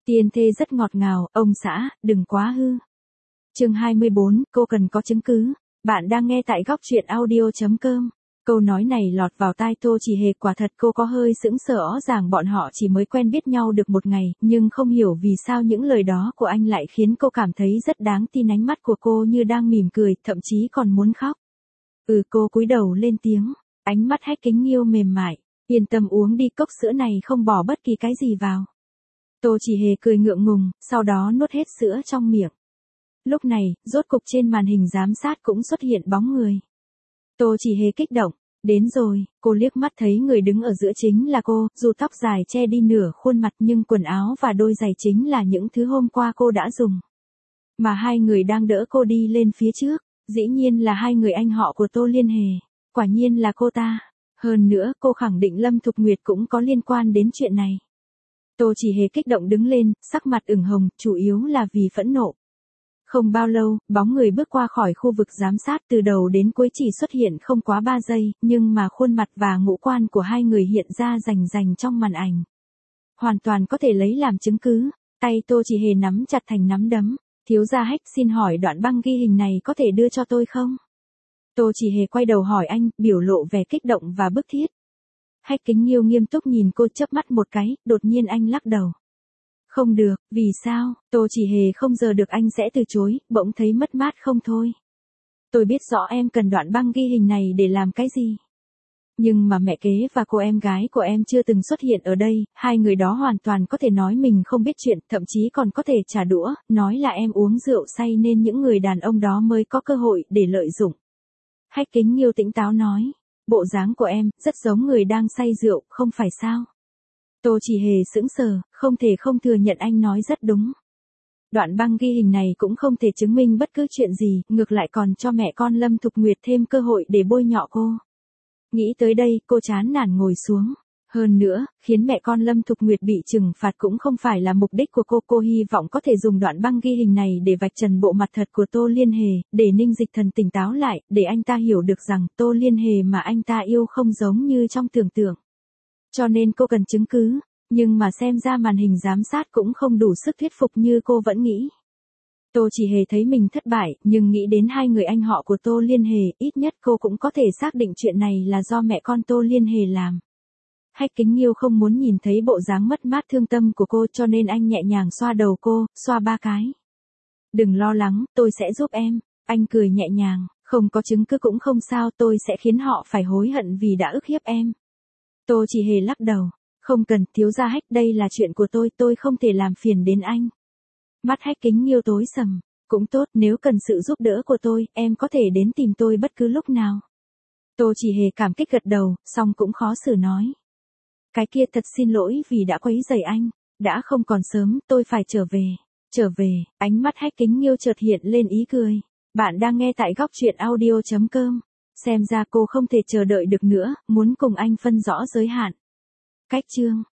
Tiên thê rất ngọt ngào, ông xã, đừng quá hư. Chương 24, cô cần có chứng cứ. Bạn đang nghe tại góc truyện audio.com. Câu nói này lọt vào tai Tô Chỉ Hề, quả thật cô có hơi sững sờ, rõ ràng bọn họ chỉ mới quen biết nhau được một ngày, nhưng không hiểu vì sao những lời đó của anh lại khiến cô cảm thấy rất đáng tin. Ánh mắt của cô như đang mỉm cười, thậm chí còn muốn khóc. Cô cúi đầu lên tiếng, ánh mắt Hách Kính Nghiêu mềm mại, yên tâm uống đi, cốc sữa này không bỏ bất kỳ cái gì vào. Tô Chỉ Hề cười ngượng ngùng, sau đó nuốt hết sữa trong miệng. Lúc này, rốt cục trên màn hình giám sát cũng xuất hiện bóng người. Tô Chỉ Hề kích động, đến rồi, cô liếc mắt thấy người đứng ở giữa chính là cô, dù tóc dài che đi nửa khuôn mặt nhưng quần áo và đôi giày chính là những thứ hôm qua cô đã dùng. Mà hai người đang đỡ cô đi lên phía trước, dĩ nhiên là hai người anh họ của Tô Liên Hề, quả nhiên là cô ta. Hơn nữa, cô khẳng định Lâm Thục Nguyệt cũng có liên quan đến chuyện này. Tô Chỉ Hề kích động đứng lên, sắc mặt ửng hồng, chủ yếu là vì phẫn nộ. Không bao lâu, bóng người bước qua khỏi khu vực giám sát, từ đầu đến cuối chỉ xuất hiện không quá 3 giây, nhưng mà khuôn mặt và ngũ quan của hai người hiện ra rành rành trong màn ảnh. Hoàn toàn có thể lấy làm chứng cứ. Tay Tô Chỉ Hề nắm chặt thành nắm đấm. Thiếu gia Hách, xin hỏi đoạn băng ghi hình này có thể đưa cho tôi không? Tô Chỉ Hề quay đầu hỏi anh, biểu lộ vẻ kích động và bức thiết. Hách Kính Nghiêu nghiêm túc nhìn cô, chớp mắt một cái, đột nhiên anh lắc đầu. Không được, vì sao? Tô Chỉ Hề không giờ được anh sẽ từ chối, bỗng thấy mất mát không thôi. Tôi biết rõ em cần đoạn băng ghi hình này để làm cái gì. Nhưng mà mẹ kế và cô em gái của em chưa từng xuất hiện ở đây, hai người đó hoàn toàn có thể nói mình không biết chuyện, thậm chí còn có thể trả đũa, nói là em uống rượu say nên những người đàn ông đó mới có cơ hội để lợi dụng. Hách Kính Nghiêu tỉnh táo nói, bộ dáng của em rất giống người đang say rượu, không phải sao? Tô Chỉ Hề sững sờ, không thể không thừa nhận anh nói rất đúng. Đoạn băng ghi hình này cũng không thể chứng minh bất cứ chuyện gì, ngược lại còn cho mẹ con Lâm Thục Nguyệt thêm cơ hội để bôi nhọ cô. Nghĩ tới đây, cô chán nản ngồi xuống. Hơn nữa, khiến mẹ con Lâm Thục Nguyệt bị trừng phạt cũng không phải là mục đích của cô hy vọng có thể dùng đoạn băng ghi hình này để vạch trần bộ mặt thật của Tô Liên Hề, để Ninh Dịch Thần tỉnh táo lại, để anh ta hiểu được rằng Tô Liên Hề mà anh ta yêu không giống như trong tưởng tượng. Cho nên cô cần chứng cứ, nhưng mà xem ra màn hình giám sát cũng không đủ sức thuyết phục như cô vẫn nghĩ. Tô Chỉ Hề thấy mình thất bại, nhưng nghĩ đến hai người anh họ của Tô Liên Hề, ít nhất cô cũng có thể xác định chuyện này là do mẹ con Tô Liên Hề làm. Hách Kính Nghiêu không muốn nhìn thấy bộ dáng mất mát thương tâm của cô, cho nên anh nhẹ nhàng xoa đầu cô, xoa 3 cái. Đừng lo lắng, tôi sẽ giúp em. Anh cười nhẹ nhàng, không có chứng cứ cũng không sao, tôi sẽ khiến họ phải hối hận vì đã ức hiếp em. Tô Chỉ Hề lắc đầu, không cần, thiếu gia Hách, đây là chuyện của tôi không thể làm phiền đến anh. Mắt Hách Kính Nghiêu tối sầm, cũng tốt, nếu cần sự giúp đỡ của tôi, em có thể đến tìm tôi bất cứ lúc nào. Tô Chỉ Hề cảm kích gật đầu, song cũng khó xử nói. Cái kia, thật xin lỗi vì đã quấy rầy anh, đã không còn sớm, tôi phải trở về, ánh mắt Hách Kính Nghiêu chợt hiện lên ý cười. Bạn đang nghe tại góc truyện audio.com. Xem ra cô không thể chờ đợi được nữa, muốn cùng anh phân rõ giới hạn. Cách chương